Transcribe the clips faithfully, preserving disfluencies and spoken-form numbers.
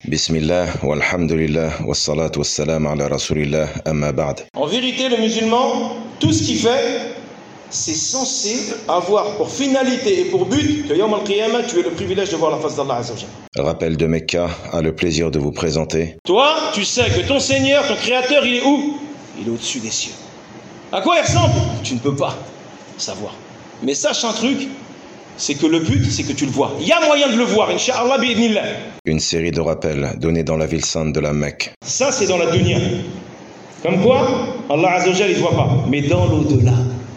Bismillah, walhamdulillah, wassalatu wassalam ala rasulillah, amma ba'd. En vérité, le musulman, tout ce qu'il fait, c'est censé avoir pour finalité et pour but que Yawm al-Qiyamah, tu aies le privilège de voir la face d'Allah Azza wa Jalla. Rappel de Mecca a le plaisir de vous présenter. Toi, tu sais que ton Seigneur, ton Créateur, il est où? Il est au-dessus des cieux. À quoi il ressemble? Tu ne peux pas savoir. Mais sache un truc, c'est que le but, c'est que tu le vois. Il y a moyen de le voir, Inch'Allah bi'idnillah. Une série de rappels donnés dans la ville sainte de la Mecque. Ça, c'est dans la dunya. Comme quoi, Allah Azza wa Jalla, il ne voit pas. Mais dans l'au-delà,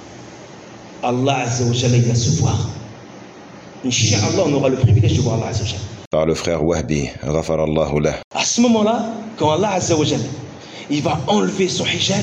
Allah Azza wa Jalla, il va se voir. Inch'Allah, on aura le privilège de voir Allah Azza wa Jalla. Par le frère Wahbi, ghafarallahu lah. À ce moment-là, quand Allah Azza wa Jalla, il va enlever son hijab,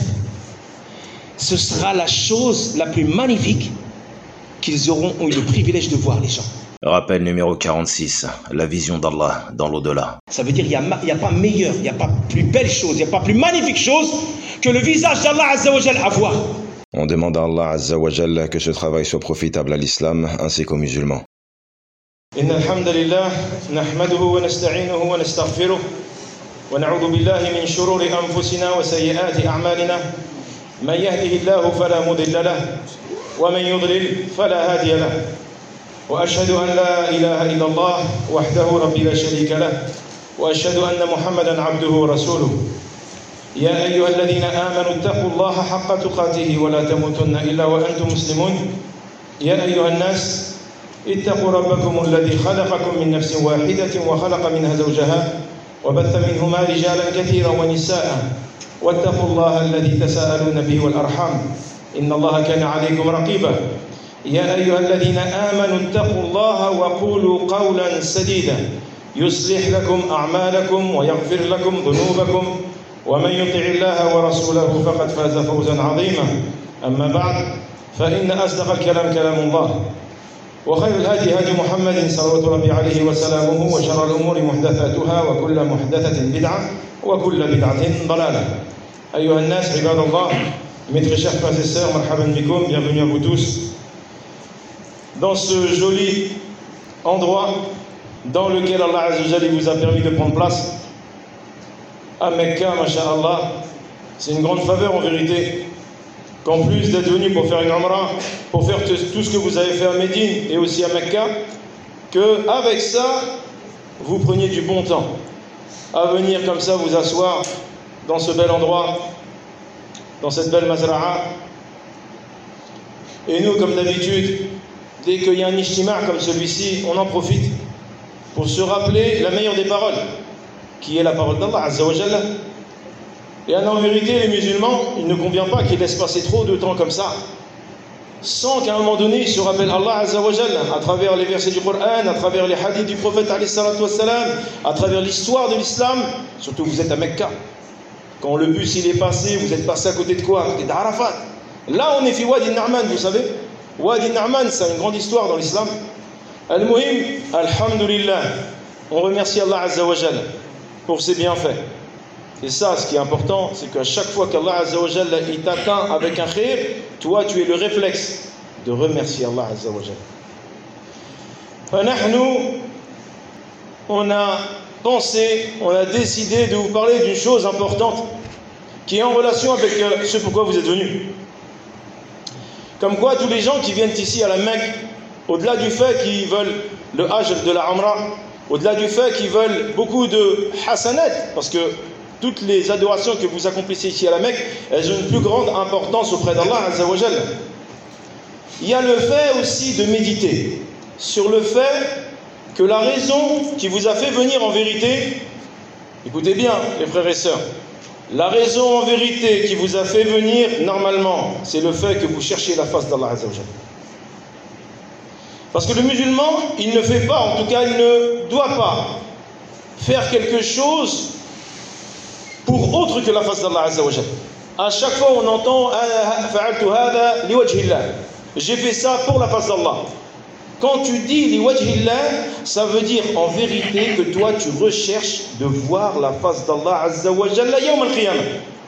ce sera la chose la plus magnifique qu'ils auront eu le privilège de voir les gens. Rappel numéro quarante-six, la vision d'Allah dans l'au-delà. Ça veut dire qu'il n'y a, a pas meilleur, il n'y a pas plus belle chose, il n'y a pas plus magnifique chose que le visage d'Allah Azza wa Jalla à voir. On demande à Allah Azza wa Jalla que ce travail soit profitable à l'islam ainsi qu'aux musulmans. Inna alhamdulillah, nahmaduhu wa nasta'inuhu wa nastaghfiruh wa na'udhu billahi min shururi anfusina wa sayyiati a'malina. Man yahdihillahu fala mudilla lahu wa man yudlil fala hadiya lahu. وأشهد أن لا إله إلا الله وحده ربي لا شريك له وأشهد أن محمدا عبده ورسوله يا أيها الذين آمنوا اتقوا الله حق تقاته ولا تموتن إلا وأنتم مسلمون يا أيها الناس اتقوا ربكم الذي خلقكم من نفس واحدة وخلق منها زوجها وبث منهما رجالا كثيرا ونساء واتقوا الله الذي تساءلون به والأرحام إن الله كان عليكم رقيبا يا أيها الذين آمنوا اتقوا الله وقولوا قولا سديدا يصلح لكم أعمالكم ويغفر لكم ذنوبكم ومن يطع الله ورسوله فقد فاز فوزا عظيما أما بعد فإن أصدق الكلام كلام الله وخير الهدي هدي محمد صلوات ربي عليه وسلامه وشر الأمور محدثاتها وكل محدثة بدعة وكل بدعة ضلالة أيها الناس عباد الله mes très chers frères et sœurs, marhaban bikoum, bienvenue à vous tous. Dans ce joli endroit dans lequel Allah Azza wa Jalla vous a permis de prendre place, à Mecca, masha'Allah, c'est une grande faveur en vérité, qu'en plus d'être venu pour faire une umrah, pour faire tout ce que vous avez fait à Médine et aussi à Mecca, qu'avec ça, vous preniez du bon temps à venir comme ça vous asseoir dans ce bel endroit, dans cette belle mazra'a. Et nous, comme d'habitude, dès qu'il y a un ijtima' comme celui-ci, on en profite pour se rappeler la meilleure des paroles, qui est la parole d'Allah Azza wa Jalla. Et en vérité, les musulmans, il ne convient pas qu'ils laissent passer trop de temps comme ça, sans qu'à un moment donné, ils se rappellent Allah Azza wa Jalla, à travers les versets du Coran, à travers les hadiths du prophète alayhi salatu wassalam, à travers l'histoire de l'islam. Surtout, vous êtes à Mecca. Quand le bus il est passé, vous êtes passé à côté de quoi? À côté d'Arafat. Là, on est fi Wadi Na'man, vous savez. Wadi Na'man, c'est une grande histoire dans l'islam. Al-Muhim, alhamdulillah, on remercie Allah Azza wa Jalla pour ses bienfaits. Et ça, ce qui est important, c'est qu'à chaque fois qu'Allah Azza wa Jalla il t'atteint avec un khir, toi, tu es le réflexe de remercier Allah Azza wa Jalla. Fanahnu, on a pensé, on a décidé de vous parler d'une chose importante qui est en relation avec ce pourquoi vous êtes venus. Comme quoi, tous les gens qui viennent ici à la Mecque, au-delà du fait qu'ils veulent le hajj de la Umrah, au-delà du fait qu'ils veulent beaucoup de hasanat, parce que toutes les adorations que vous accomplissez ici à la Mecque, elles ont une plus grande importance auprès d'Allah Azza wa Jalla. Il y a le fait aussi de méditer sur le fait que la raison qui vous a fait venir en vérité, écoutez bien les frères et sœurs, la raison en vérité qui vous a fait venir normalement, c'est le fait que vous cherchez la face d'Allah Azza wa Jalla. Parce que le musulman, il ne fait pas, en tout cas il ne doit pas faire quelque chose pour autre que la face d'Allah Azza wa Jalla. À chaque fois on entend fa'altu hadha liwajhillah. J'ai fait ça pour la face d'Allah. Quand tu dis liwajhillah, ça veut dire en vérité que toi tu recherches de voir la face d'Allah Azza wa Jalla yawm al-qiyamah.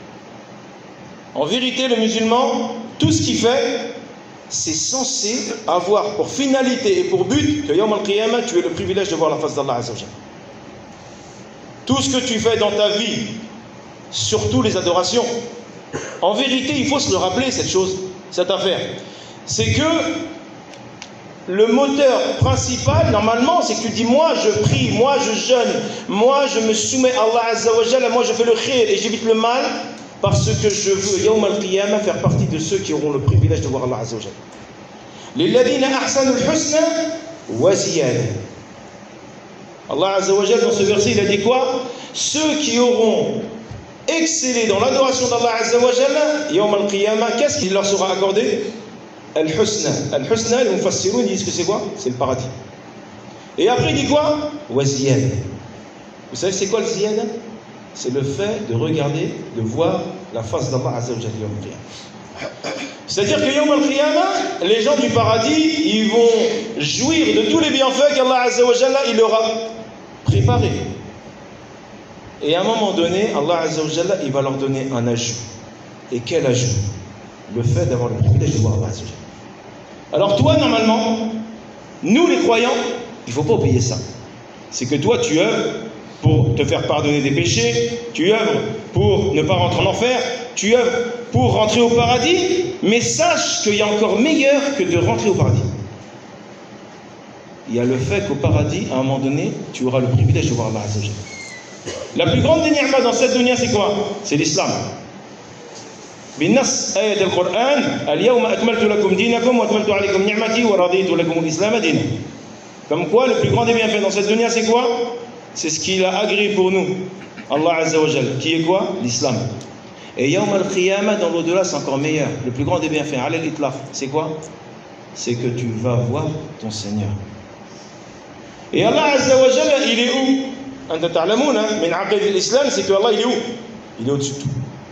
En vérité, le musulman, tout ce qu'il fait, c'est censé avoir pour finalité et pour but que yawm al-qiyamah tu aies le privilège de voir la face d'Allah Azza wa Jalla. tout ce que tu fais dans ta vie, surtout les adorations, en vérité, il faut se le rappeler, cette chose, cette affaire. C'est que le moteur principal, normalement, c'est que tu dis, moi je prie, moi je jeûne, moi je me soumets à Allah Azza wa Jalla, moi je fais le khir et j'évite le mal, parce que je veux, Yawm al-Qiyamah, faire partie de ceux qui auront le privilège de voir Allah Azza wa Jalla. Lilladhina ahsanu al-husna wa ziyada. Allah Azza wa Jalla, dans ce verset, il a dit quoi? Ceux qui auront excellé dans l'adoration d'Allah Azza wa Jalla, Yawm al-Qiyamah, qu'est-ce qui leur sera accordé? Al-Husna. Al-Husna, les Mufassirun, ils disent que c'est quoi? C'est le paradis. Et après, il dit quoi? Wa ziyada. Vous savez, c'est quoi le ziyada? C'est le fait de regarder, de voir la face d'Allah Azza wa Jalla Yawm al-Qiyamah. C'est-à-dire que Yawm al-Qiyamah, les gens du paradis, ils vont jouir de tous les bienfaits qu'Allah Azza wa Jalla il leur a préparés. Et à un moment donné, Allah Azza wa Jalla, il va leur donner un ajout. Et quel ajout? Le fait d'avoir le privilège de voir Allah Azza wa Jalla. Alors toi, normalement, nous les croyants, il ne faut pas oublier ça. C'est que toi, tu œuvres pour te faire pardonner des péchés, tu œuvres pour ne pas rentrer en enfer, tu œuvres pour rentrer au paradis, mais sache qu'il y a encore meilleur que de rentrer au paradis. Il y a le fait qu'au paradis, à un moment donné, tu auras le privilège de voir Allah Azza wa Jalla. La plus grande des ni'mas dans cette dunya, c'est quoi? C'est l'islam. بالنص آية القرآن اليوم أكملت لكم دينكم وأكملت عليكم نعمتي ورضيت لكم الإسلام دينا. Comme quoi, le plus grand des bienfaits dans cette dunya, c'est quoi? C'est ce qu'il a agréé pour nous, Allah Azza wa Jalla, qui est quoi? L'islam. Et Yawm al-Qiyamah, dans l'au-delà, c'est encore meilleur. Le plus grand des bienfaits, Ala al-Itlaq, c'est quoi? C'est que tu vas voir ton Seigneur. Et Allah Azza wa Jalla, il est où? Anta ta'lamouna, min aqid al-Islam, c'est que Allah, il est où? Il est au-dessus de tout.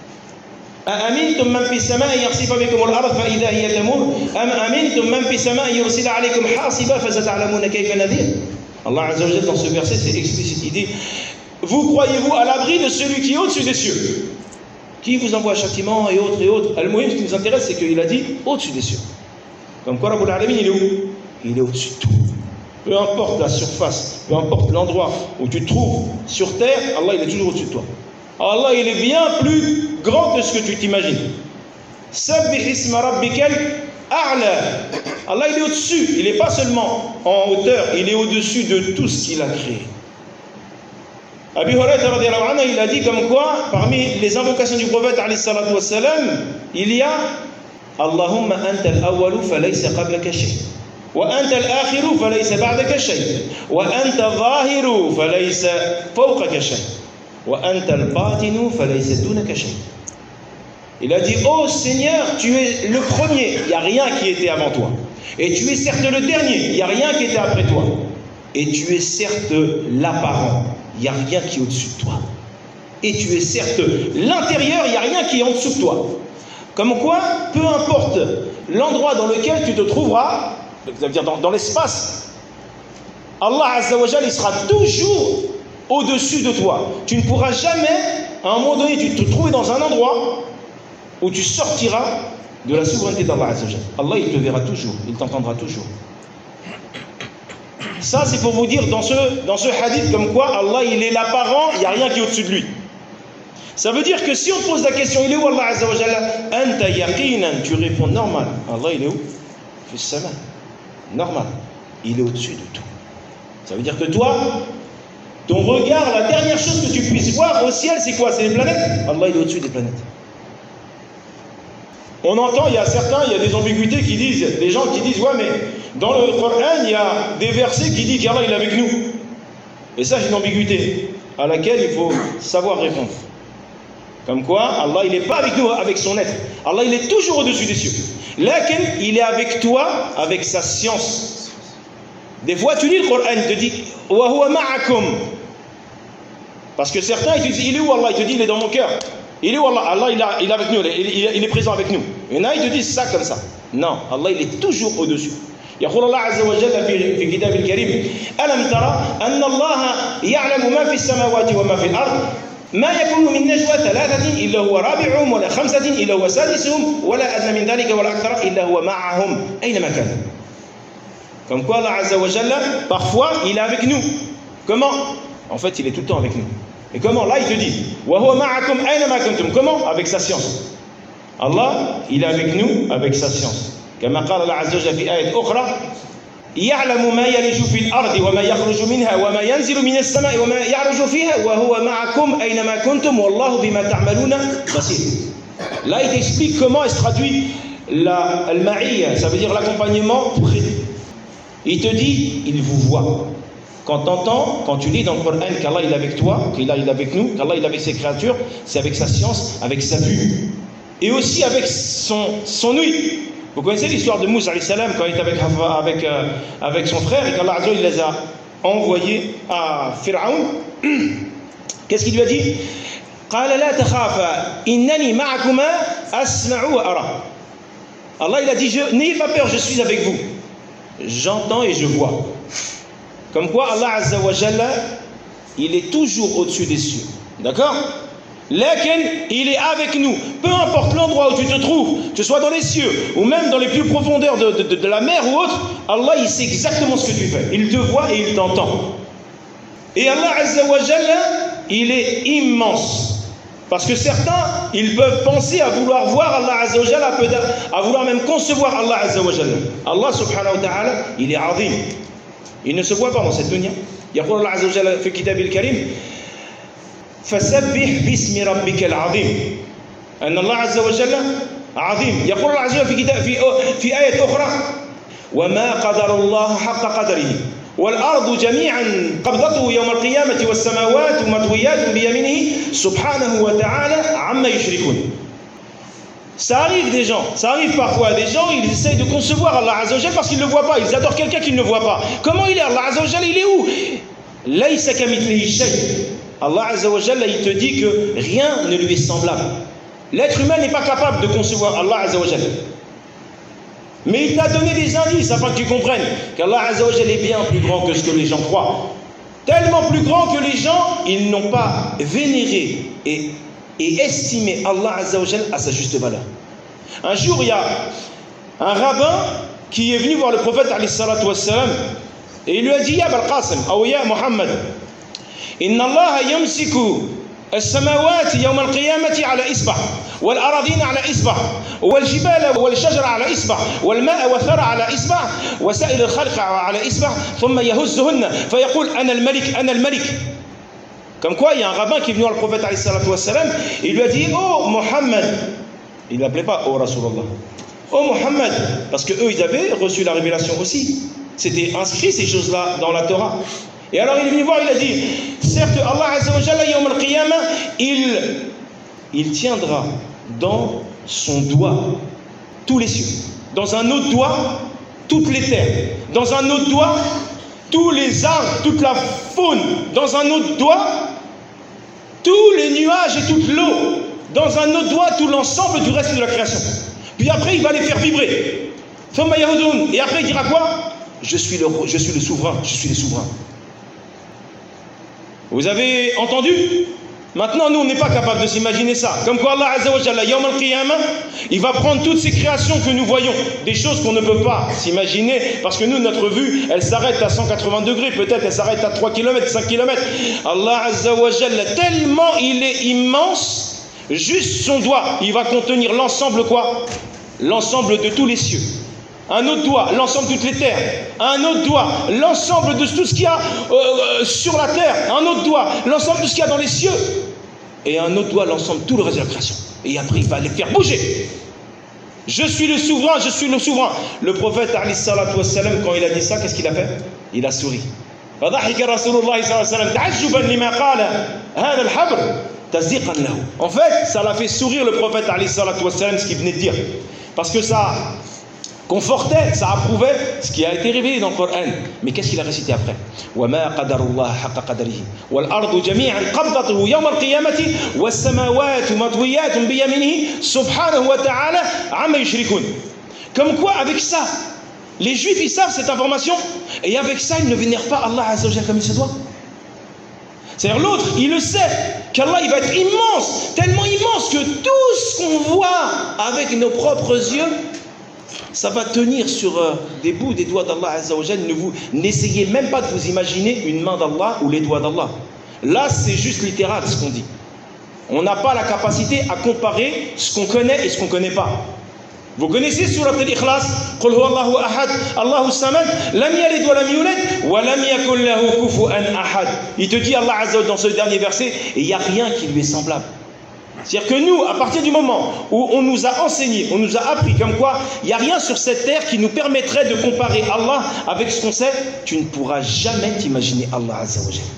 أأمنتم من في السماء يخسف بكم الأرض فإذا هي تمور أم أمنتم من في السماء يرسل عليكم حاصبا فستعلمون كيف نذير. Allah Azza wa Jalla, dans ce verset, c'est explicite. Il dit, vous croyez-vous à l'abri de celui qui est au-dessus des cieux, qui vous envoie châtiment et autres et autres. Al-Muhim, ce qui nous intéresse, c'est qu'il a dit au-dessus des cieux. Comme quoi, Rabbul Alamin, il est où? Il est au-dessus de tout. Peu importe la surface, peu importe l'endroit où tu te trouves sur terre, Allah, il est toujours au-dessus de toi. Allah, il est bien plus grand que ce que tu t'imagines. Sabbih isma rabbikal a'la. Allah, il est au-dessus. Il n'est pas seulement en hauteur, il est au-dessus de tout ce qu'il a créé. Abi Hurayrata radiyallahu anhu, il a dit comme quoi, parmi les invocations du prophète alayhi salatu wassalam, il y a Allahumma anta al-awwalu falaysa qablaka shay. Wa anta al-akhiru falaysa ba'daka shay. Wa anta al-zahiru falaysa fawqaka shay. Wa anta al-batinu falaysa dunaka shay. Il a dit, ô Seigneur, tu es le premier, il n'y a rien qui était avant toi. Et tu es certes le dernier, il n'y a rien qui était après toi. Et tu es certes l'apparent, il n'y a rien qui est au-dessus de toi. Et tu es certes l'intérieur, il n'y a rien qui est en dessous de toi. Comme quoi, peu importe l'endroit dans lequel tu te trouveras, ça veut dire dans, dans l'espace, Allah Azza wa Jalla, il sera toujours au-dessus de toi. Tu ne pourras jamais, à un moment donné, tu te trouves dans un endroit où tu sortiras de la souveraineté d'Allah Azza wa Jalla. Allah, il te verra toujours, il t'entendra toujours. Ça, c'est pour vous dire, dans ce, dans ce hadith, comme quoi Allah, il est l'apparent, il n'y a rien qui est au-dessus de lui. Ça veut dire que si on te pose la question, il est où Allah Azza wa Jalla? Anta yaqinan, tu réponds normal. Allah, il est où? Fis sama. Normal. Il est au-dessus de tout. Ça veut dire que toi, ton regard, la dernière chose que tu puisses voir au ciel, c'est quoi? C'est les planètes? Allah, il est au-dessus des planètes. On entend, il y a certains, il y a des ambiguïtés qui disent, des gens qui disent, ouais, mais dans le Coran, il y a des versets qui disent qu'Allah, il est avec nous. Et ça, c'est une ambiguïté à laquelle il faut savoir répondre. Comme quoi, Allah, il n'est pas avec nous, avec son être. Allah, il est toujours au-dessus des cieux. Lakin, il est avec toi, avec sa science. Des fois, tu lis le Coran, il te dit, wa huwa ma'akum. Parce que certains, ils te disent, il est où Allah? Il te dit, il est dans mon cœur. Il est où Allah? Allah, il, a, il est avec nous, il, il, il est présent avec nous. Il y en a, ils te disent ça comme ça. Non, Allah, il est toujours au-dessus. يقول الله عز وجل في في كتابه الكريم ألم ترى أن الله يعلم ما في السماوات وما في الأرض ما يكون من نجوى ثلاثة إلا هو رابعهم ولا خمسة إلا هو سادسهم ولا أدنى من ذلك ولا أكثر إلا هو معهم أينما كانوا. Comme quoi Allah Azza wa Jalla, parfois, il est avec nous. Comment? En fait, il est tout le temps avec nous. Et comment? Là, il te dit wa huwa ma'akum aynama kuntum. Comment? Avec sa science. Allah, il est avec nous avec sa science. كما قال الله عز وجل في آية أخرى يعلم ما يلج في الأرض وما يخرج منها وما ينزل من السماء وما يعرج فيها وهو معكم أينما كنتم والله بما تعملون بصير. Là, il t'explique comment se traduit la al-ma'iyya, ça veut dire l'accompagnement près. Il te dit, il vous voit. Quand tu entends, quand tu lis dans le Coran qu'Allah il est avec toi, qu'Allah il est avec nous, qu'Allah il est avec ses créatures, c'est avec sa science, avec sa vue. Et aussi avec son, son ouïe. Vous connaissez l'histoire de Moussa alayhi salam quand il était avec, avec, euh, avec son frère et qu'Allah il les a envoyés à Pharaon. Qu'est-ce qu'il lui a dit? قال لا تخافا إنني معكما أسمع وأرى. Allah il a dit, n'ayez pas peur, je suis avec vous. J'entends et je vois. Comme quoi Allah Azza wa Jalla, il est toujours au-dessus des cieux. D'accord? Lakin, il est avec nous. Peu importe l'endroit où tu te trouves, que ce soit dans les cieux ou même dans les plus profondeurs de, de, de la mer ou autre, Allah il sait exactement ce que tu fais. Il te voit et il t'entend. Et Allah Azza wa Jalla, il est immense. Parce que certains, ils peuvent penser à vouloir voir Allah Azza wa Jalla, à vouloir même concevoir Allah Azza wa Jalla. Allah subhanahu wa ta'ala, il est azim. Il ne se voit pas dans cette dunya. يقول الله عز وجل في كتابه الكريم فسبح باسم ربك العظيم أن الله عز وجل عظيم. يقول الله عز وجل في كتاب في في آية أخرى وما قدر الله حق قدره والأرض جميعا قبضته يوم القيامة والسماوات مطويات بيمينه سبحانه وتعالى عما يشركون. Ça arrive des gens, ça arrive parfois des gens, ils essayent de concevoir Allah Azza wa Jalla parce qu'ils ne le voient pas, ils adorent quelqu'un qu'ils ne voient pas. Comment il est Allah Azza wa Jalla, il est où? Laysa kamithlihi shay. Allah Azza wa Jalla, il te dit que rien ne lui est semblable. L'être humain n'est pas capable de concevoir Allah Azza wa Jalla. Mais il t'a donné des indices afin que tu comprennes qu'Allah Azza wa Jalla est bien plus grand que ce que les gens croient. Tellement plus grand que les gens, ils n'ont pas vénéré et et estimer Allah Azza wa Jalla à sa juste valeur. Un jour, il y a un rabbin qui est venu voir le prophète alayhi salatu wassalam et il lui a dit Ya Abul Qasim, ou Ya Muhammad, Inna Allah yamsiku السماوات يوم القيامة على إصبع والأراضين على إصبع والجبال والشجر على إصبع والماء والثرى على إصبع وسائر الخلق على إصبع ثم يهزهن فيقول أنا الملك أنا الملك. Comme quoi, il y a un rabbin qui est venu voir le prophète alayhi salatu wassalam, il lui a dit Oh Mohammed, il ne l'appelait pas Oh Rasulallah, Oh Mohammed, parce qu'eux ils avaient reçu la révélation aussi, c'était inscrit ces choses-là dans la Torah. Et alors il est venu voir, il a dit certes, Allah Azza wa Jalla, Yawm al-Qiyamah, il, il tiendra dans son doigt tous les cieux, dans un autre doigt toutes les terres, dans un autre doigt tous les arbres, toute la faune, dans un autre doigt tous les nuages et toute l'eau, dans un autre doigt tout l'ensemble du reste de la création. Puis après il va les faire vibrer. Et après il dira quoi? Je suis le, je suis le souverain, je suis le souverain. Vous avez entendu? Maintenant, nous, on n'est pas capable de s'imaginer ça. Comme quoi, Allah Azza wa Jalla, Yawm al-Qiyamah, il va prendre toutes ces créations que nous voyons, des choses qu'on ne peut pas s'imaginer, parce que nous, notre vue, elle s'arrête à cent quatre-vingts degrés, peut-être elle s'arrête à trois kilomètres, cinq kilomètres. Allah Azza wa Jalla, tellement il est immense, juste son doigt, il va contenir l'ensemble quoi? L'ensemble de tous les cieux. Un autre doigt, l'ensemble de toutes les terres. Un autre doigt, l'ensemble de tout ce qu'il y a euh, sur la terre. Un autre doigt, l'ensemble de ce qu'il y a dans les cieux. Et un autre doigt, l'ensemble de tout le reste de la création. Et après, il va les faire bouger. Je suis le souverain, je suis le souverain. Le prophète, alayhi salatu wassalam, quand il a dit ça, qu'est-ce qu'il a fait? Il a souri. En fait, ça l'a fait sourire le prophète, alayhi salatu wassalam, ce qu'il venait de dire. Parce que ça confortait, ça approuvait ce qui a été révélé dans le Coran. Mais qu'est-ce qu'il a récité après? وَمَا قَدَرُ اللَّهَ حَقَّ قَدَرِهِ وَالْأَرْضُ جَمِيعًا قَبْضَتُهُ يَوْمَ الْقِيَامَةِ وَالسَّمَاوَاتُ مَطْوِيَّاتٌ بِيَمِينِهِ سُبْحَانَهُ وَتَعَالَى عَمَّا يُشْرِكُونَ. Comme quoi, avec ça, les Juifs, ils savent cette information, et avec ça, ils ne vénèrent pas Allah Azza wa Jalla comme il se doit. C'est-à-dire l'autre, il le sait, qu'Allah, il va être immense, tellement immense que tout ce qu'on voit avec nos propres yeux, ça va tenir sur euh, des bouts des doigts d'Allah Azza wa Jalla. Ne vous, n'essayez même pas de vous imaginer une main d'Allah ou les doigts d'Allah. Là, c'est juste littéral ce qu'on dit. On n'a pas la capacité à comparer ce qu'on connaît et ce qu'on ne connaît pas. Vous connaissez Surat Al-Ikhlas, Qul huwa Allahu ahad, Allahu samad, lam yalid wa lam yulad, wa lam yakul lahu kufuwan ahad. Il te dit, Allah Azza wa Jalla, dans ce dernier verset, et il n'y a rien qui lui est semblable. C'est-à-dire que nous, à partir du moment où on nous a enseigné, on nous a appris comme quoi il n'y a rien sur cette terre qui nous permettrait de comparer Allah avec ce qu'on sait, tu ne pourras jamais t'imaginer Allah Azza wa Jalla.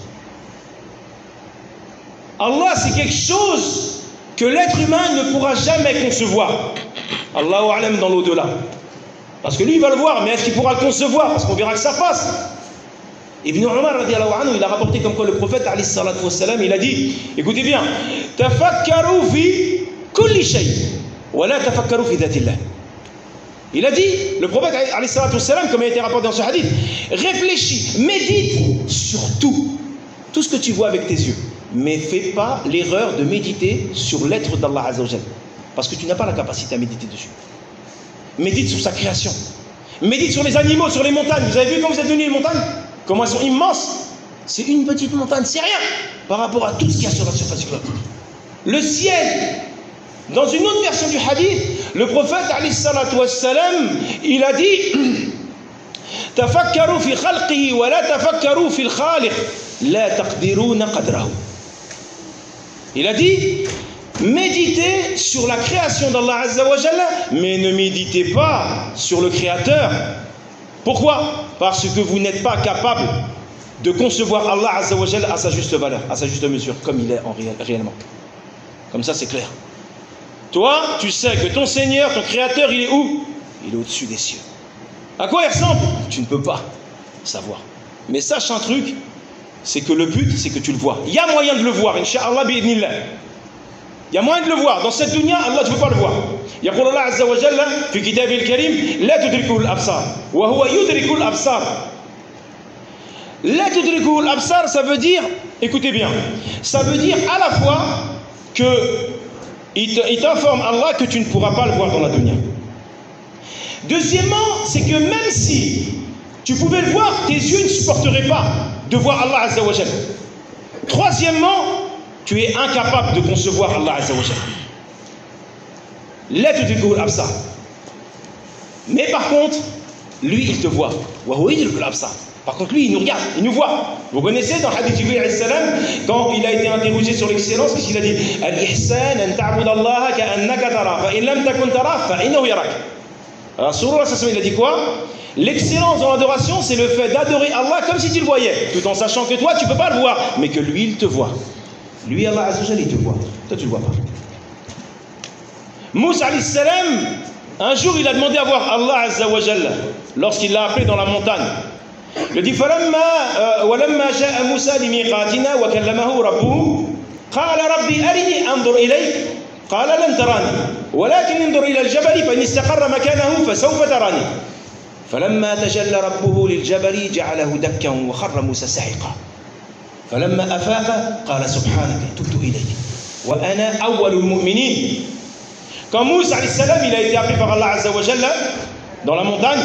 Allah, c'est quelque chose que l'être humain ne pourra jamais concevoir. Allahu a'lam dans l'au-delà. Parce que lui, il va le voir, mais est-ce qu'il pourra le concevoir? Parce qu'on verra que ça passe. Ibn Umar, radiallahu anhu, il a rapporté comme quoi le prophète, alayhi salatu wassalam, il a dit, écoutez bien, tafakkaru fi kulli shay, wa la tafakkaru fi dhatillah. Il a dit, le prophète, alayhi salatu wassalam, comme il a été rapporté dans ce hadith, réfléchis, médite sur tout, tout ce que tu vois avec tes yeux. Mais fais pas l'erreur de méditer sur l'être d'Allah Azza wa Jalla. Parce que tu n'as pas la capacité à méditer dessus. Médite sur sa création. Médite sur les animaux, sur les montagnes. Vous avez vu quand vous êtes venu les montagnes? Comment elles sont immenses? C'est une petite montagne, c'est rien par rapport à tout ce qu'il y a sur la surface du globe. Le ciel. Dans une autre version du hadith, le prophète, alayhi salatu wassalam, il a dit Tafakkaru fi khalqihi wa la tafakkaru fi al-khaliq. La taqdiruna qadrahu. Il a dit, méditez sur la création d'Allah Azza wa Jalla, mais ne méditez pas sur le Créateur. Pourquoi? Parce que vous n'êtes pas capable de concevoir Allah Azza wa Jalla à sa juste valeur, à sa juste mesure, comme il est en réel, réellement. Comme ça, c'est clair. Toi, tu sais que ton Seigneur, ton Créateur, il est où? Il est au-dessus des cieux. À quoi il ressemble? Tu ne peux pas savoir. Mais sache un truc, c'est que le but, c'est que tu le vois. Il y a moyen de le voir, Inch'Allah bi'idhnillah. Il y a moyen de le voir. Dans cette dunya, Allah, tu ne peux pas le voir. يقول الله عز وجل في كتابه الكريم لا تدركه الأبصار وهو يدرك الأبصار. لا تدركه الأبصار, ça veut dire, écoutez bien, ça veut dire à la fois que il t'informe Allah que tu ne pourras pas le voir dans la dunya. Deuxièmement, c'est que même si tu pouvais le voir, tes yeux ne supporteraient pas de voir Allah Azza wa Jalla. Troisièmement, tu es incapable de concevoir Allah Azza wa Jalla. La tudrikuhu al-absar. Mais par contre, lui, il te voit. Wa huwa yudriku al-absar. Par contre, lui, il nous regarde, il nous voit. Vous connaissez dans Hadith Jibril alayhi salam, quand il a été interrogé sur l'excellence, qu'est-ce qu'il a dit? Al-ihsan an ta'bud Allah ka'annaka tara, fa in lam takun tara, fa innahu yarak. Rasulullah il a dit quoi? L'excellence dans l'adoration, c'est le fait d'adorer Allah comme si tu le voyais, tout en sachant que toi, tu ne peux pas le voir, mais que lui, il te voit. Lui, Allah Azza wa Jalla, il te voit. Toi, tu ne le vois pas. Moussa alayhi salam, un jour, il a demandé à voir Allah Azza wa Jalla, lorsqu'il l'a appelé dans la montagne. Il a dit فَلَمَّا وَلَمَّا جَاءَ مُوسَى لِمِيقَاتِنَا وَكَلَّمَهُ رَبُّهُ قَالَ رَبِّي أَرِنِي أَنظُرْ إِلَيْكَ قال لن تراني ولكن انظر إلى الجبل فإن استقر مكانه فسوف تراني فلما تجلى ربه للجبل جعله دكا وخر موسى صعقا فلما أفاق قال سبحانك تبت إليك وأنا أول المؤمنين. Quand Moussa alayhi salam, il a été appelé par Allah Azza wa Jalla dans la montagne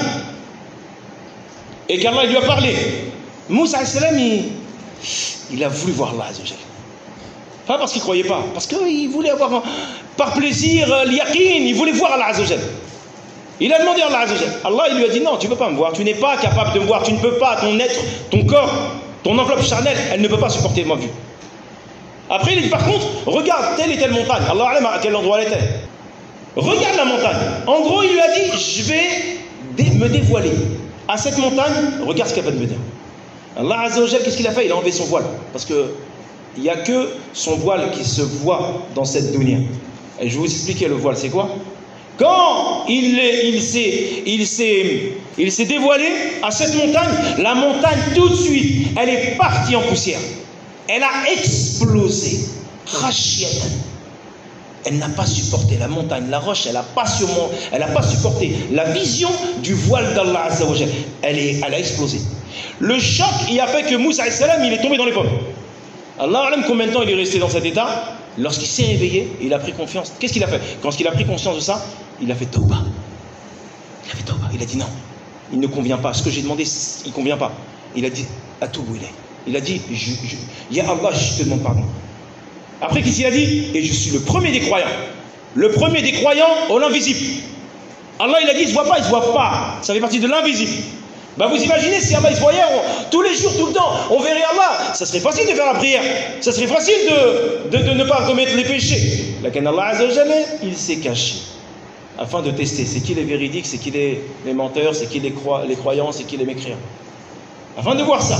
et qu'Allah lui a parlé, Moussa alayhi salam, il, il a voulu voir Allah Azza wa Jalla. Pas parce qu'il ne croyait pas, parce qu'il voulait avoir, un, par plaisir, l'yaqin, il voulait voir Allah Azza wa Jalla. Il a demandé à Allah Azza wa Jalla. Allah, il lui a dit non, tu ne peux pas me voir, tu n'es pas capable de me voir, tu ne peux pas, ton être, ton corps, ton enveloppe charnelle, elle ne peut pas supporter ma vue. Après, il a dit par contre, regarde telle et telle montagne. Allah alam à quel endroit elle était. Regarde la montagne. En gros, il lui a dit, je vais dé me dévoiler. À cette montagne, regarde ce qu'elle va devenir. Allah Azza wa Jalla, qu'est-ce qu'il a fait? Il a enlevé son voile. Parce que il n'y a que son voile qui se voit dans cette dunya. Et je vais vous expliquer le voile, c'est quoi? Quand il s'est il s'est il s'est dévoilé à cette montagne, la montagne tout de suite, elle est partie en poussière. Elle a explosé. Khashiyatan. Elle n'a pas supporté la montagne, la roche, elle n'a pas, pas supporté la vision du voile d'Allah Azza wa Jalla. Elle, est, elle a explosé. Le choc, il a fait que Moussa alayhi salam, il est tombé dans les pommes. Allah alam combien de temps il est resté dans cet état? Lorsqu'il s'est réveillé, il a pris confiance. Qu'est-ce qu'il a fait? Quand il a pris conscience de ça, il a fait tauba. Il a fait tauba. Il a dit non, il ne convient pas. Ce que j'ai demandé, il ne convient pas. Il a dit atoubou ilayh. Il a dit, je, je, Ya Allah, je te demande pardon. Après, qu'est-ce qu'il a dit? Et je suis le premier des croyants. Le premier des croyants au l'invisible. Allah, il a dit, il ne se voit pas, il ne se voit pas. Ça fait partie de l'invisible. Ben, vous imaginez si Allah il se voyait, on, tous les jours, tout le temps, on verrait Allah. Ça serait facile de faire la prière. Ça serait facile de, de, de ne pas commettre les péchés. Lakin Allah Azza wa Jalla, il s'est caché. Afin de tester, c'est qui les véridiques, c'est qui les, les menteurs, c'est qui les, croi, les croyants, c'est qui les mécréants. Afin de voir ça.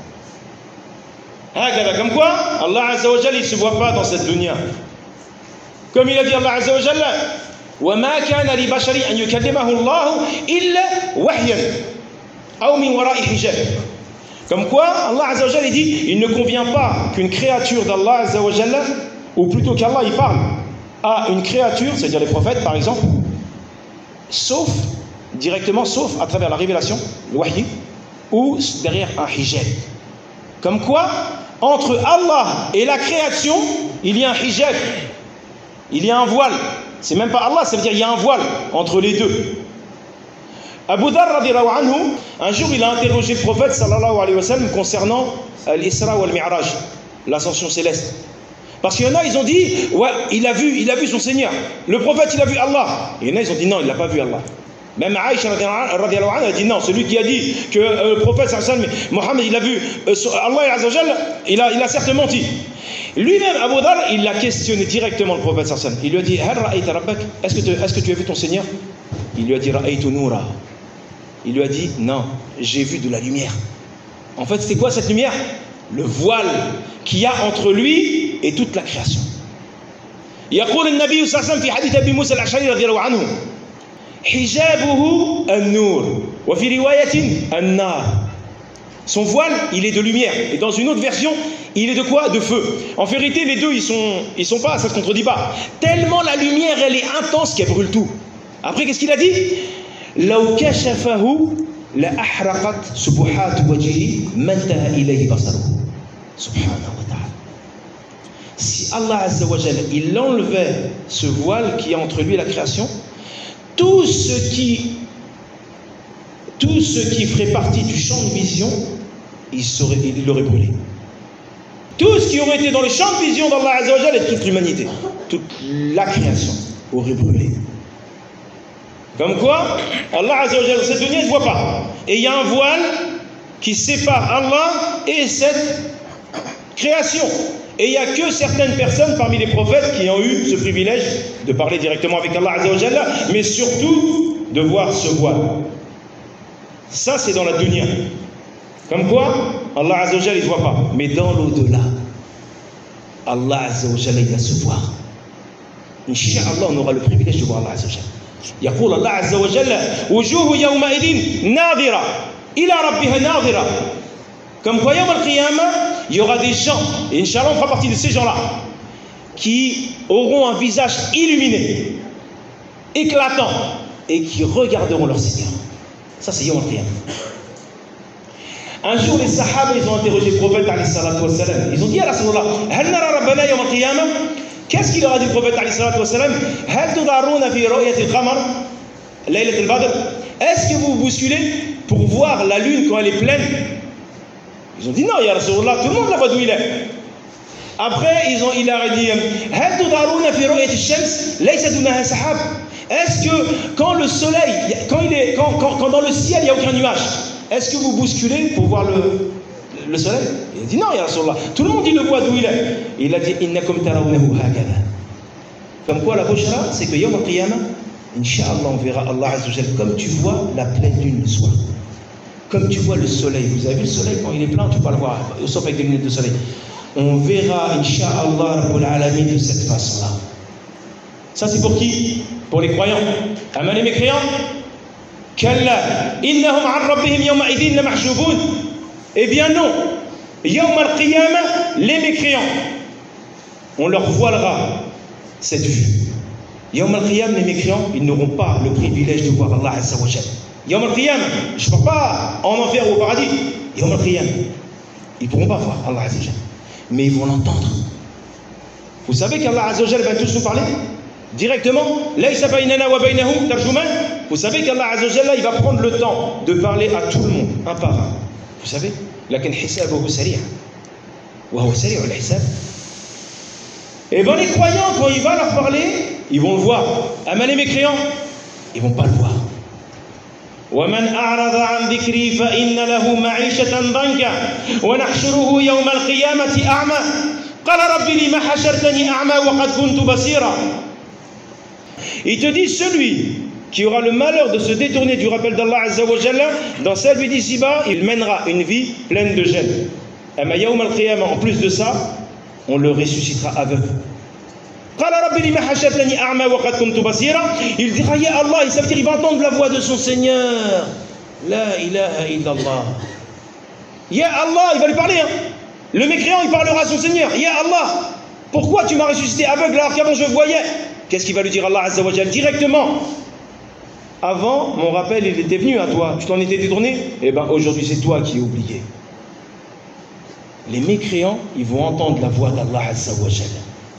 Comme quoi, Allah Azza wa Jalla, il ne se voit pas dans cette dunya. Comme il a dit Allah Azza wa Jalla, وَمَا كَانَ لِبَشَرٍ أَنْ يُكَلِّمَهُ اللَّهُ إِلَّا وَحْيًا أَوْ مِنْ وَرَاءِ حِجَابٍ. Comme quoi, Allah Azza wa Jalla dit, il ne convient pas qu'une créature d'Allah Azza wa Jalla, ou plutôt qu'Allah il parle à une créature, c'est-à-dire les prophètes par exemple, sauf, directement, sauf à travers la révélation, le wahyi, ou derrière un hijab. Comme quoi, entre Allah et la création, il y a un hijab, il y a un voile. C'est même pas Allah, ça veut dire qu'il y a un voile entre les deux. Abu Dharr radiyallahu anhu, un jour il a interrogé le prophète sallallahu alayhi wa sallam concernant l'Isra wal Mi'raj, l'ascension céleste. Parce qu'il y en a, ils ont dit, ouais, il a vu, il a vu son Seigneur. Le prophète, il a vu Allah. Et il y en a, ils ont dit non, il n'a pas vu Allah. Même Aïcha radiyallahu anha a dit non, celui qui a dit que euh, le prophète sallallahu alayhi wa sallam, Mohammed, il a vu euh, Allah azza wa jalla, il a, il a certes menti. Lui-même, Abu Dharr, il l'a questionné directement, le prophète sallallahu alayhi wa sallam. Il lui a dit, Hal ra'ayta rabbak? Est-ce que, est-ce que tu as vu ton Seigneur? Il lui a dit, Ra'aytu noura. Il lui a dit, non, j'ai vu de la lumière. En fait, c'est quoi cette lumière? Le voile qu'il y a entre lui et toute la création. يقول النبي صلى الله عليه وسلم في حديث أبي موسى الأشعري رضي الله عنه حجابه النور وفي رواية النار. Son voile, il est de lumière. Et dans une autre version, il est de quoi? De feu. En vérité, les deux, ils sont, ils sont pas, ça se contredit pas. Tellement la lumière, elle est intense qu'elle brûle tout. Après, qu'est-ce qu'il a dit? لو كشفه لأحرقت سبحات وجهه ما انتهى إليه بصره. Subhanahu wa ta'ala. Si Allah Azza wa Jalla, il enlevait ce voile qui est entre lui et la création, tout ce qui tout ce qui ferait partie du champ de vision, il serait, il l'aurait brûlé. Tout ce qui aurait été dans le champ de vision d'Allah Azza wa Jalla et toute l'humanité, toute la création aurait brûlé. Comme quoi, Allah Azza wa Jalla, cette dunya, il ne voit pas. Et il y a un voile qui sépare Allah et cette création. Et il n'y a que certaines personnes parmi les prophètes qui ont eu ce privilège de parler directement avec Allah Azza wa Jalla, mais surtout de voir ce voile. Ça, c'est dans la dunya. Comme quoi, Allah Azza wa Jalla, il ne voit pas. Mais dans l'au-delà, Allah Azza wa Jalla, il va se voir. Inch'Allah, on aura le privilège de voir Allah Azza wa Jalla. يقول الله عز وجل وجوه يومئذ ناظرة إلى ربها ناظرة. Comme quoi, يوم القيامة, il y aura des gens, et Inch'Allah, on fera partie de ces gens-là, qui auront un visage illuminé, éclatant, et qui regarderont leur Seigneur. Ça, c'est Yom al-Qiyamah. Un jour, les Sahaba, ils ont interrogé le prophète, alayhi salatu wa salam. Ils ont dit à Rasulullah, Hal nara rabbana yawm al-Qiyamah? Qu'est-ce qu'il leur a dit le prophète, alayhi salatu wa salam? Hal tudaruna fi ru'yat al-qamar laylat al-badr? Est-ce que vous vous bousculez pour voir la lune quand elle est pleine? Ils ont dit non, ya Rasulullah, tout le monde la voit d'où il est. Après, ils ont, il leur a dit, Hal tudaruna fi ru'yat al-shams laysa dunaha sahab? Est-ce que quand le soleil, quand, il est, quand, quand, quand dans le ciel il n'y a aucun nuage, est-ce que vous bousculez pour voir le, le soleil? Il a dit non, ya Rasulullah. Tout le monde il le voit d'où il est. Il a dit innakum tarawnahu hakadha. Comme quoi la bushra, c'est que yawm al-qiyamah, Inch'Allah, on verra Allah Azza wa Jalla comme tu vois la pleine lune le soir. Comme tu vois le soleil. Vous avez vu le soleil quand il est plein, tu peux pas le voir, sauf avec des lunettes de soleil. On verra Inch'Allah Rabbul Alamin de cette façon-là. Ça c'est pour qui? Pour les croyants. Ama les mécréants? Kalla innahum an rabbihim yawma idhin la mahjubun. Eh bien non. Yawm al-qiyamah, les mécréants, on leur voilera cette vue. Yawm al-qiyamah, les mécréants, ils n'auront pas le privilège de voir Allah Azza wa Jalla. Yawm al-qiyamah, je ne parle pas en enfer ou au paradis. Yawm al-qiyamah, ils ne pourront pas voir Allah Azza wa Jalla, mais ils vont l'entendre. Vous savez qu'Allah Azza wa Jalla va tous nous parler directement. Laysa baynana wa baynahu tarjuman. Vous savez qu'Allah Azza wa Jalla, il va prendre le temps de parler à tout le monde, un par un. Vous savez, لكن حسابه سريع وهو سريع الحساب. Et bien les croyants, quand il va leur parler, ils vont le voir. Mais les mécréants, ils ne vont pas le voir. ومن أعرض عن ذكري فإن له معيشة ضنكا ونحشره يوم القيامة أعمى قال رب لم حشرتني أعمى وقد كنت بصيرا. Il te dit, celui qui aura le malheur de se détourner du rappel d'Allah Azza wa Jalla, dans cette vie d'ici-bas, il mènera une vie pleine de gêne. En plus de ça, on le ressuscitera aveugle. Il dira, Ya Allah, ça veut dire qu'il va entendre la voix de son Seigneur. La ilaha illallah. Ya Allah, il va lui parler. Hein. Le mécréant, il parlera à son Seigneur. Ya Allah, pourquoi tu m'as ressuscité aveugle alors qu'avant je voyais? Qu'est-ce qu'il va lui dire Allah Azza wa Jalla directement? Avant, mon rappel, il était venu à toi. Tu t'en étais détourné? Eh bien, aujourd'hui, c'est toi qui es oublié. Les mécréants, ils vont entendre la voix d'Allah Azza wa Jalla.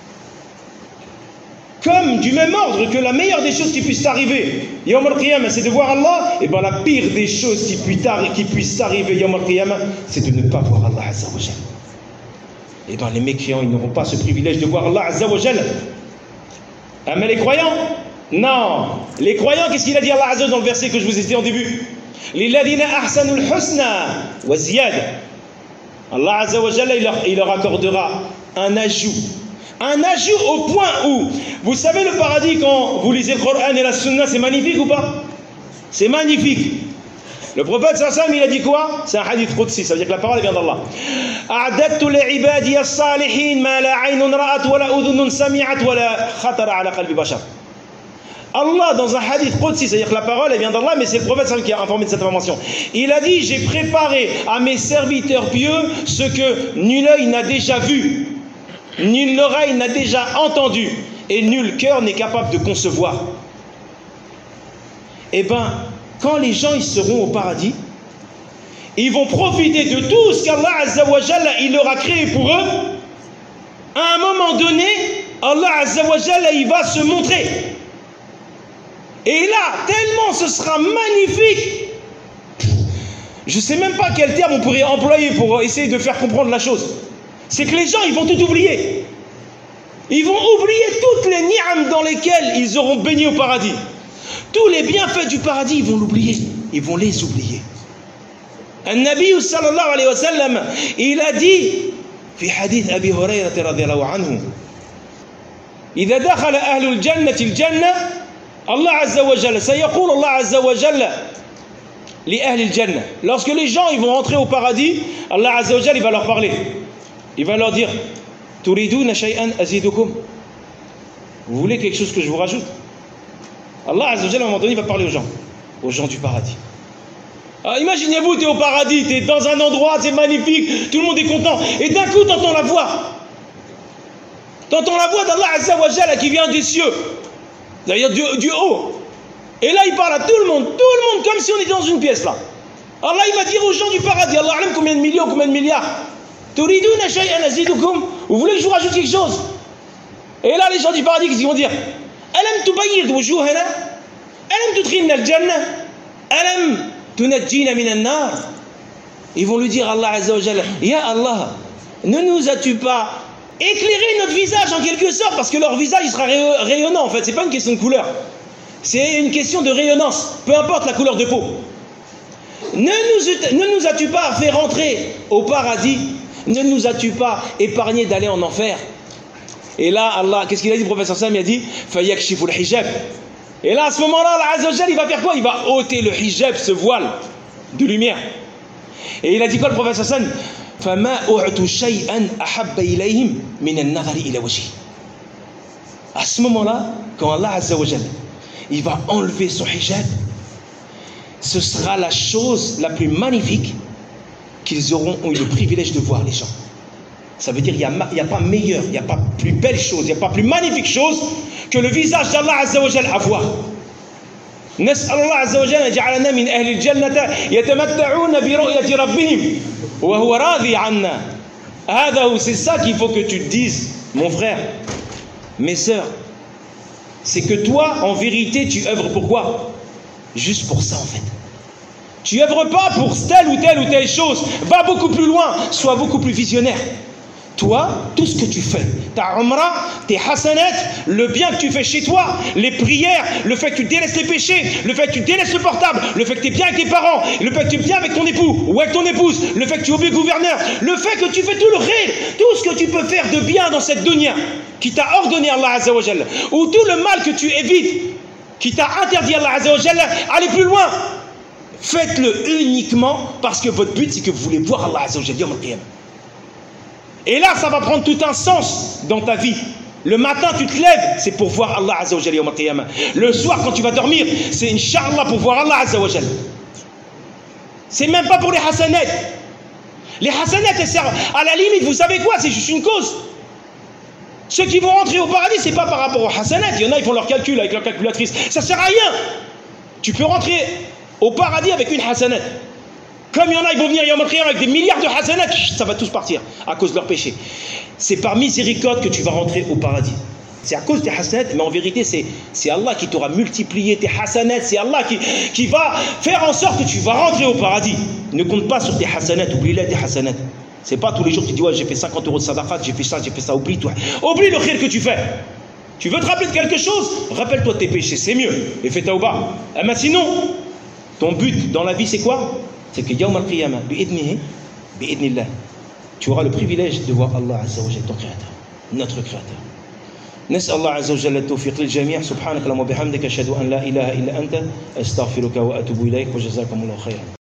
Comme du même ordre que la meilleure des choses qui puissent t'arriver, Yawm al-Qiyamah, c'est de voir Allah, et bien la pire des choses qui puissent t'arriver, Yawm al-Qiyamah, c'est de ne pas voir Allah Azza wa Jalla. Et bien les mécréants, ils n'auront pas ce privilège de voir Allah Azza wa Jalla. Ah, mais les croyants, non. Les croyants, qu'est-ce qu'il a dit Allah Azza wa Jalla dans le verset que je vous ai dit en début? Lilladina ahsanul husna wa ziyad. Allah Azza wa Jalla, il leur, il leur accordera un ajout. Un ajout au point où, vous savez le paradis quand vous lisez le Coran et la Sunna, c'est magnifique ou pas? C'est magnifique. Le prophète sallallahu alayhi wa sallam, il a dit quoi? C'est un hadith qudsi, ça veut dire que la parole vient d'Allah. A'adattu li'ibadi as-salihin ma la 'aynun ra'at wa la udhunun sami'at wa la khatara 'ala qalbi bashar. Allah, dans un hadith qudsi, c'est-à-dire que la parole elle vient d'Allah, mais c'est le prophète sallallahu alayhi wa sallam qui a informé de cette information. Il a dit, j'ai préparé à mes serviteurs pieux ce que nul œil n'a déjà vu, nulle oreille n'a déjà entendu, et nul cœur n'est capable de concevoir. Eh bien, quand les gens ils seront au paradis, ils vont profiter de tout ce qu'Allah Azza wa Jalla il leur a créé pour eux. À un moment donné, Allah Azza wa Jalla il va se montrer. Et là, tellement ce sera magnifique. Je ne sais même pas quel terme on pourrait employer pour essayer de faire comprendre la chose. C'est que les gens, ils vont tout oublier. Ils vont oublier toutes les ni'am dans lesquelles ils auront baigné au paradis. Tous les bienfaits du paradis, ils vont l'oublier. Ils vont les oublier. النبي صلى الله عليه وسلم il a dit في حديث أبي هريرة رضي الله عنه إذا دخل أهل الجنة الجنة الله عز وجل سيقول الله عز وجل لأهل الجنة lorsque les gens ils vont rentrer au paradis Allah عز وجل il va leur parler il va leur dire تريدون شيئا أزيدكم vous voulez quelque chose que je vous rajoute Allah عز وجل à un moment donné il va parler aux gens aux gens du paradis. Alors, imaginez-vous, tu es au paradis, tu es dans un endroit, c'est magnifique, tout le monde est content, et d'un coup, tu entends la voix. Tu entends la voix d'Allah Azza wa Jalla qui vient des cieux, c'est-à-dire du, du haut. Et là, il parle à tout le monde, tout le monde, comme si on était dans une pièce là. Allah, il va dire aux gens du paradis, Allah alam combien de millions, combien de milliards. Turiduna shay'an azidukum, vous voulez que je vous rajoute quelque chose? Et là, les gens du paradis, qu'est-ce qu'ils vont dire? Alam tubayyid wujuhana, alam tudkhilna al-jannah, alam tunajjina min an-nar. Ils vont lui dire Allah Azza wa Jalla, Ya Allah, ne nous as-tu pas éclairé notre visage en quelque sorte, parce que leur visage il sera rayonnant en fait, c'est pas une question de couleur, c'est une question de rayonnance, peu importe la couleur de peau. Ne nous, ne nous as-tu pas fait rentrer au paradis? Ne nous as-tu pas épargné d'aller en enfer? Et là, Allah, qu'est-ce qu'il a dit, le professeur Sam? Il a dit Fayakshifu al-hijab. Et là, à ce moment-là, Allah Azza wa Jalla, il va faire quoi? Il va ôter le hijab, ce voile de lumière. Et il a dit quoi, le professeur Sam? Fama u'tu shay'an ahabba ilayhim min an-nazari ila wajhi. À ce moment-là, quand Allah Azza wa Jalla, il va enlever son hijab, ce sera la chose la plus magnifique qu'ils auront eu le privilège de voir les gens. Ça veut dire qu'il n'y a, a pas meilleur, il n'y a pas plus belle chose, il n'y a pas plus magnifique chose que le visage d'Allah Azza wa Jalla à voir. نسأل الله عز وجل أن يجعلنا من أهل الجنة يتمتعون برؤية ربهم وهو راضي عنا. هذا c'est ça qu'il faut que tu te dises, mon frère, mes sœurs. C'est que toi, en vérité, tu œuvres pour quoi? Juste pour ça, en fait. Tu œuvres pas pour telle ou telle ou telle chose. Va beaucoup plus loin. Sois beaucoup plus visionnaire. Toi, tout ce que tu fais, ta umrah, tes hasanat, le bien que tu fais chez toi, les prières, le fait que tu délaisses les péchés, le fait que tu délaisses le portable, le fait que tu es bien avec tes parents, le fait que tu es bien avec ton époux ou avec ton épouse, le fait que tu es gouverneur, le fait que tu fais tout le khayr, tout ce que tu peux faire de bien dans cette dunya qui t'a ordonné Allah Azza wa Jalla, ou tout le mal que tu évites, qui t'a interdit Allah Azza wa Jalla, allez plus loin. Faites-le uniquement parce que votre but c'est que vous voulez voir Allah Azza wa Jalla yawm al-qiyamah. Et là, ça va prendre tout un sens dans ta vie. Le matin, tu te lèves, c'est pour voir Allah Azza wa Jalla yawm al-qiyamah. Le soir, quand tu vas dormir, c'est Inch'Allah pour voir Allah Azza wa Jalla. C'est même pas pour les hasanat. Les hasanat, elles servent à la limite, vous savez quoi? C'est juste une cause. Ceux qui vont rentrer au paradis, c'est pas par rapport aux hasanat. Il y en a, ils font leur calcul avec leur calculatrice. Ça sert à rien. Tu peux rentrer au paradis avec une hasanat. Comme il y en a, ils vont venir yawm al-qiyamah avec des milliards de hasanat, ça va tous partir à cause de leur péché. C'est par miséricorde que tu vas rentrer au paradis. C'est à cause des hasanat, mais en vérité, c'est Allah qui t'aura multiplié tes hasanat, c'est Allah qui, qui va faire en sorte que tu vas rentrer au paradis. Ne compte pas sur tes hasanat, oublie-les tes hasanat. C'est pas tous les jours que tu dis, ouais, j'ai fait cinquante euros de sadaqat, j'ai fait ça, j'ai fait ça, oublie toi. Oublie le khir que tu fais. Tu veux te rappeler de quelque chose? Rappelle-toi de tes péchés, c'est mieux. Et fais tauba. Eh ben sinon, ton but dans la vie, c'est quoi? C'est que yawm al-qiyamah, bi'idnihi, bi'idnillah, tu auras le privilège de voir Allah Azza wa Jalla, ton créateur, notre créateur. نسأل الله عز وجل التوفيق للجميع. سبحانك اللهم وبحمدك أشهد أن لا إله إلا أنت أستغفرك وأتوب إليك وجزاكم الله خيرا.